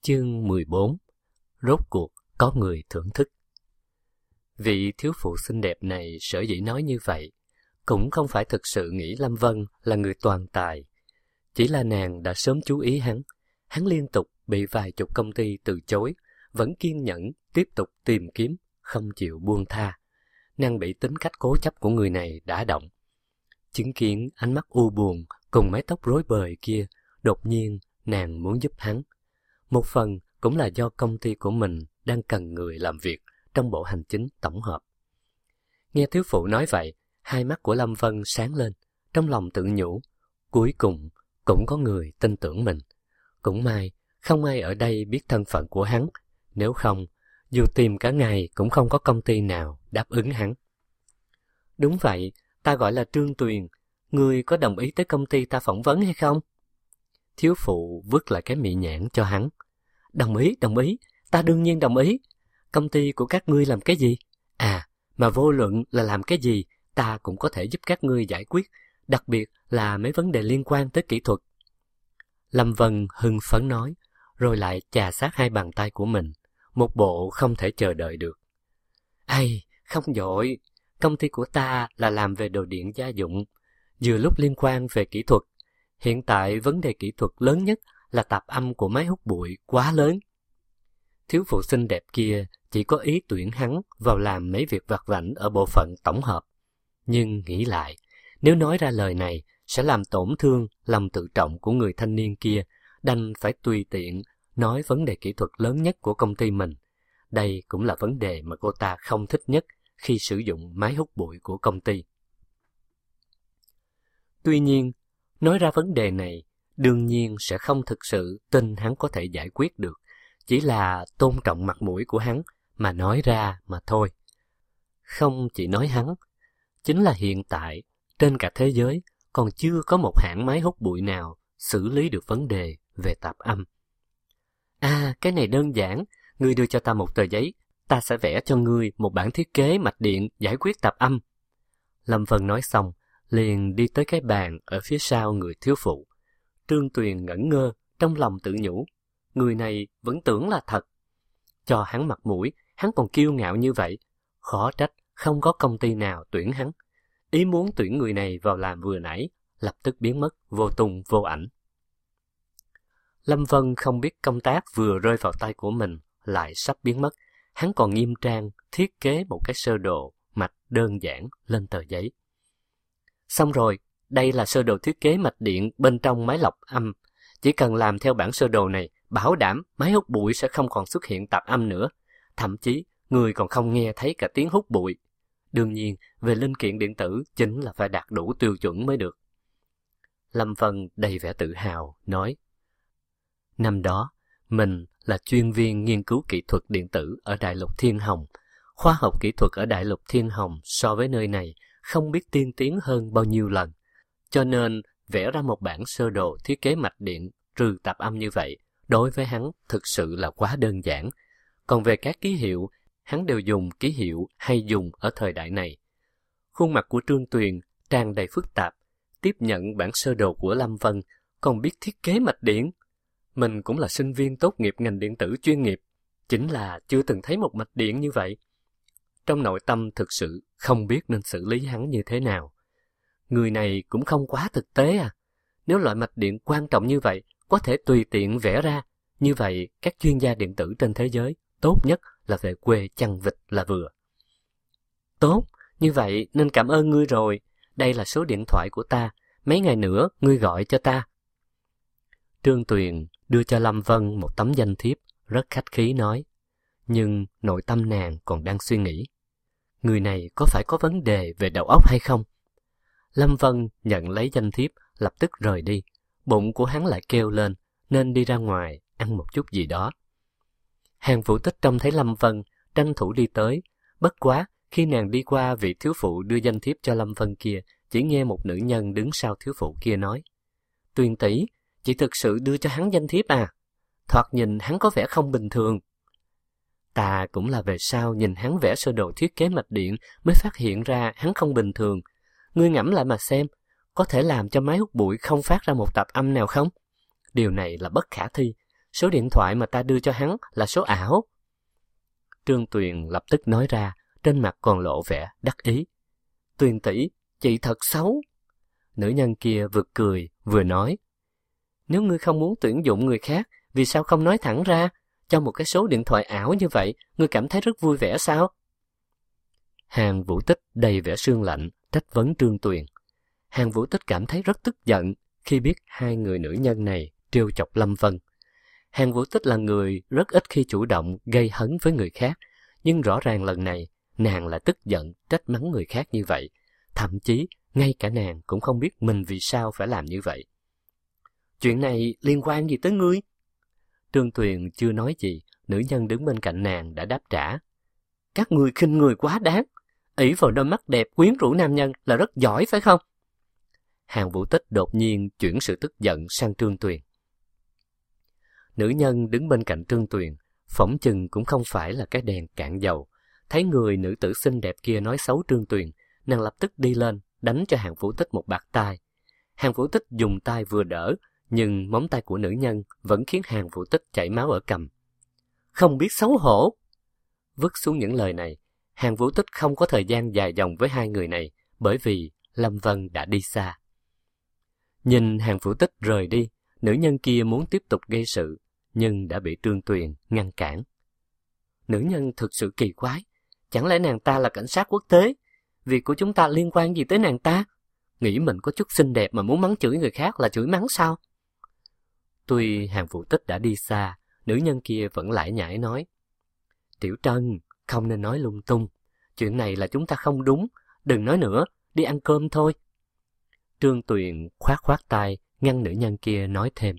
Chương 14. Rốt cuộc có người thưởng thức. Vị thiếu phụ xinh đẹp này sở dĩ nói như vậy, cũng không phải thực sự nghĩ Lâm Vân là người toàn tài. Chỉ là nàng đã sớm chú ý hắn liên tục bị vài chục công ty từ chối, vẫn kiên nhẫn tiếp tục tìm kiếm, không chịu buông tha. Nàng bị tính cách cố chấp của người này đả động. Chứng kiến ánh mắt u buồn cùng mái tóc rối bời kia, đột nhiên nàng muốn giúp hắn. Một phần cũng là do công ty của mình đang cần người làm việc trong bộ hành chính tổng hợp. Nghe thiếu phụ nói vậy, hai mắt của Lâm Vân sáng lên, trong lòng tự nhủ, cuối cùng cũng có người tin tưởng mình. Cũng may, không ai ở đây biết thân phận của hắn, nếu không, dù tìm cả ngày cũng không có công ty nào đáp ứng hắn. Đúng vậy, ta gọi là Trương Tuyền, ngươi có đồng ý tới công ty ta phỏng vấn hay không? Thiếu phụ vứt lại cái mị nhãn cho hắn. Đồng ý, ta đương nhiên đồng ý. Công ty của các ngươi làm cái gì? À, mà vô luận là làm cái gì, ta cũng có thể giúp các ngươi giải quyết, đặc biệt là mấy vấn đề liên quan tới kỹ thuật. Lâm Vân hưng phấn nói, rồi lại chà sát hai bàn tay của mình, một bộ không thể chờ đợi được. Ây, không vội, công ty của ta là làm về đồ điện gia dụng, vừa lúc liên quan về kỹ thuật. Hiện tại vấn đề kỹ thuật lớn nhất là tạp âm của máy hút bụi quá lớn. Thiếu phụ xinh đẹp kia chỉ có ý tuyển hắn vào làm mấy việc vặt vãnh ở bộ phận tổng hợp. Nhưng nghĩ lại, nếu nói ra lời này sẽ làm tổn thương lòng tự trọng của người thanh niên kia, đành phải tùy tiện nói vấn đề kỹ thuật lớn nhất của công ty mình. Đây cũng là vấn đề mà cô ta không thích nhất khi sử dụng máy hút bụi của công ty. Tuy nhiên, nói ra vấn đề này, đương nhiên sẽ không thực sự tin hắn có thể giải quyết được, chỉ là tôn trọng mặt mũi của hắn mà nói ra mà thôi. Không chỉ nói hắn, chính là hiện tại, trên cả thế giới, còn chưa có một hãng máy hút bụi nào xử lý được vấn đề về tạp âm. À, cái này đơn giản, ngươi đưa cho ta một tờ giấy, ta sẽ vẽ cho ngươi một bản thiết kế mạch điện giải quyết tạp âm. Lâm Vân nói xong, liền đi tới cái bàn ở phía sau người thiếu phụ. Trương Tuyền ngẩn ngơ, trong lòng tự nhủ, người này vẫn tưởng là thật. Cho hắn mặt mũi, hắn còn kiêu ngạo như vậy, khó trách không có công ty nào tuyển hắn. Ý muốn tuyển người này vào làm vừa nãy, lập tức biến mất, vô tung vô ảnh. Lâm Vân không biết công tác vừa rơi vào tay của mình lại sắp biến mất, hắn còn nghiêm trang thiết kế một cái sơ đồ mạch đơn giản lên tờ giấy. Xong rồi, đây là sơ đồ thiết kế mạch điện bên trong máy lọc âm. Chỉ cần làm theo bản sơ đồ này, bảo đảm máy hút bụi sẽ không còn xuất hiện tạp âm nữa. Thậm chí, người còn không nghe thấy cả tiếng hút bụi. Đương nhiên, về linh kiện điện tử chính là phải đạt đủ tiêu chuẩn mới được. Lâm Vân đầy vẻ tự hào, nói, năm đó, mình là chuyên viên nghiên cứu kỹ thuật điện tử ở Đại lục Thiên Hồng. Khoa học kỹ thuật ở Đại lục Thiên Hồng so với nơi này không biết tiên tiến hơn bao nhiêu lần. Cho nên, vẽ ra một bản sơ đồ thiết kế mạch điện trừ tạp âm như vậy, đối với hắn thực sự là quá đơn giản. Còn về các ký hiệu, hắn đều dùng ký hiệu hay dùng ở thời đại này. Khuôn mặt của Trương Tuyền tràn đầy phức tạp, tiếp nhận bản sơ đồ của Lâm Vân, còn biết thiết kế mạch điện. Mình cũng là sinh viên tốt nghiệp ngành điện tử chuyên nghiệp, chính là chưa từng thấy một mạch điện như vậy. Trong nội tâm thực sự không biết nên xử lý hắn như thế nào. Người này cũng không quá thực tế à. Nếu loại mạch điện quan trọng như vậy có thể tùy tiện vẽ ra, như vậy các chuyên gia điện tử trên thế giới tốt nhất là về quê chăn vịt là vừa. Tốt, như vậy nên cảm ơn ngươi rồi. Đây là số điện thoại của ta, mấy ngày nữa ngươi gọi cho ta. Trương Tuyền đưa cho Lâm Vân một tấm danh thiếp, rất khách khí nói. Nhưng nội tâm nàng còn đang suy nghĩ. Người này có phải có vấn đề về đầu óc hay không? Lâm Vân nhận lấy danh thiếp, lập tức rời đi. Bụng của hắn lại kêu lên, nên đi ra ngoài, ăn một chút gì đó. Hàng Vũ Tích trông thấy Lâm Vân, tranh thủ đi tới. Bất quá, khi nàng đi qua vị thiếu phụ đưa danh thiếp cho Lâm Vân kia, chỉ nghe một nữ nhân đứng sau thiếu phụ kia nói. Tuyền tỷ, chị thực sự đưa cho hắn danh thiếp à? Thoạt nhìn hắn có vẻ không bình thường. Ta cũng là về sau nhìn hắn vẽ sơ đồ thiết kế mạch điện mới phát hiện ra hắn không bình thường. Ngươi ngẫm lại mà xem, có thể làm cho máy hút bụi không phát ra một tạp âm nào không? Điều này là bất khả thi. số điện thoại mà ta đưa cho hắn là số ảo. Trương Tuyền lập tức nói ra, trên mặt còn lộ vẻ đắc ý. Tuyền tỷ, chị thật xấu. Nữ nhân kia vừa cười vừa nói, nếu ngươi không muốn tuyển dụng người khác, vì sao không nói thẳng ra? Cho một cái số điện thoại ảo như vậy, ngươi cảm thấy rất vui vẻ sao? Hàn Vũ Tích đầy vẻ sương lạnh, trách vấn Trương Tuyền. Hàn Vũ Tích cảm thấy rất tức giận khi biết hai người nữ nhân này trêu chọc Lâm Vân. Hàn Vũ Tích là người rất ít khi chủ động gây hấn với người khác, nhưng rõ ràng lần này nàng lại tức giận trách mắng người khác như vậy. Thậm chí ngay cả nàng cũng không biết mình vì sao phải làm như vậy. Chuyện này liên quan gì tới ngươi? Trương Tuyền chưa nói gì, nữ nhân đứng bên cạnh nàng đã đáp trả. Các ngươi khinh người quá đáng, ỷ vào đôi mắt đẹp quyến rũ nam nhân là rất giỏi phải không? Hàn Vũ Tích đột nhiên chuyển sự tức giận sang Trương Tuyền. Nữ nhân đứng bên cạnh Trương Tuyền, phỏng chừng cũng không phải là cái đèn cạn dầu. Thấy người nữ tử xinh đẹp kia nói xấu Trương Tuyền, nàng lập tức đi lên, đánh cho Hàn Vũ Tích một bạt tai. Hàn Vũ Tích dùng tay vừa đỡ, nhưng móng tay của nữ nhân vẫn khiến Hàn Vũ Tích chảy máu ở cằm. Không biết xấu hổ! Vứt xuống những lời này, Hàn Vũ Tích không có thời gian dài dòng với hai người này, bởi vì Lâm Vân đã đi xa. Nhìn Hàn Vũ Tích rời đi, nữ nhân kia muốn tiếp tục gây sự, nhưng đã bị Trương Tuyền ngăn cản. Nữ nhân thực sự kỳ quái, chẳng lẽ nàng ta là cảnh sát quốc tế? Việc của chúng ta liên quan gì tới nàng ta? Nghĩ mình có chút xinh đẹp mà muốn mắng chửi người khác là chửi mắng sao? Tuy Hàn Vũ Tích đã đi xa, nữ nhân kia vẫn lải nhải nói. Tiểu Trân, không nên nói lung tung. Chuyện này là chúng ta không đúng. Đừng nói nữa, đi ăn cơm thôi. Trương Tuyền khoát khoát tay, ngăn nữ nhân kia nói thêm.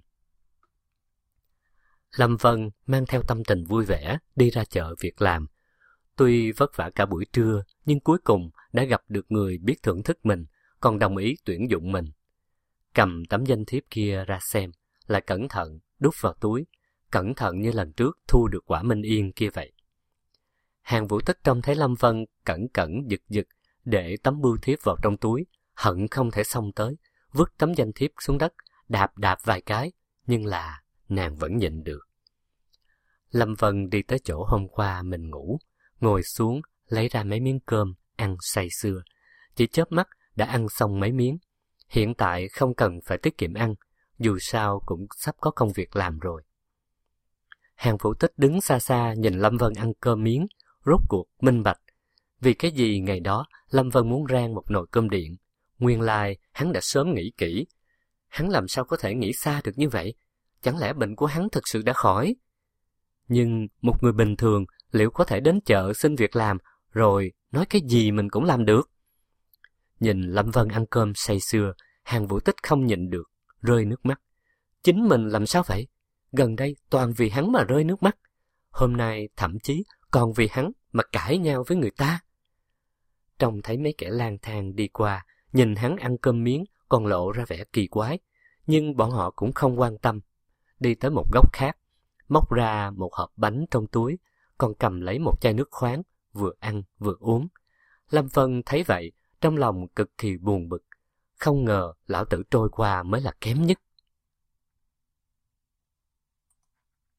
Lâm Vân mang theo tâm tình vui vẻ đi ra chợ việc làm. Tuy vất vả cả buổi trưa, nhưng cuối cùng đã gặp được người biết thưởng thức mình, còn đồng ý tuyển dụng mình. Cầm tấm danh thiếp kia ra xem, lại cẩn thận đút vào túi, cẩn thận như lần trước thu được quả Minh Yên kia vậy. Hàn Vũ Tích trông thấy Lâm Vân cẩn cẩn giật giật để tấm bưu thiếp vào trong túi, hận không thể xông tới, vứt tấm danh thiếp xuống đất, đạp vài cái, nhưng là nàng vẫn nhịn được. Lâm Vân đi tới chỗ hôm qua mình ngủ, ngồi xuống lấy ra mấy miếng cơm ăn say sưa, chỉ chớp mắt đã ăn xong mấy miếng. Hiện tại không cần phải tiết kiệm ăn, dù sao cũng sắp có công việc làm rồi. Hàn Vũ Tích đứng xa xa nhìn Lâm Vân ăn cơm miếng, rốt cuộc minh bạch. Vì cái gì ngày đó Lâm Vân muốn rang một nồi cơm điện, nguyên lai hắn đã sớm nghĩ kỹ. Hắn làm sao có thể nghĩ xa được như vậy? Chẳng lẽ bệnh của hắn thực sự đã khỏi? Nhưng một người bình thường liệu có thể đến chợ xin việc làm rồi nói cái gì mình cũng làm được? Nhìn Lâm Vân ăn cơm say sưa, Hàn Vũ Tích không nhịn được, rơi nước mắt. Chính mình làm sao vậy? Gần đây toàn vì hắn mà rơi nước mắt. Hôm nay thậm chí còn vì hắn mà cãi nhau với người ta. Trông thấy mấy kẻ lang thang đi qua, nhìn hắn ăn cơm miếng còn lộ ra vẻ kỳ quái, nhưng bọn họ cũng không quan tâm. Đi tới một góc khác, móc ra một hộp bánh trong túi, còn cầm lấy một chai nước khoáng, vừa ăn vừa uống. Lâm Vân thấy vậy, trong lòng cực kỳ buồn bực. Không ngờ lão tử trôi qua mới là kém nhất.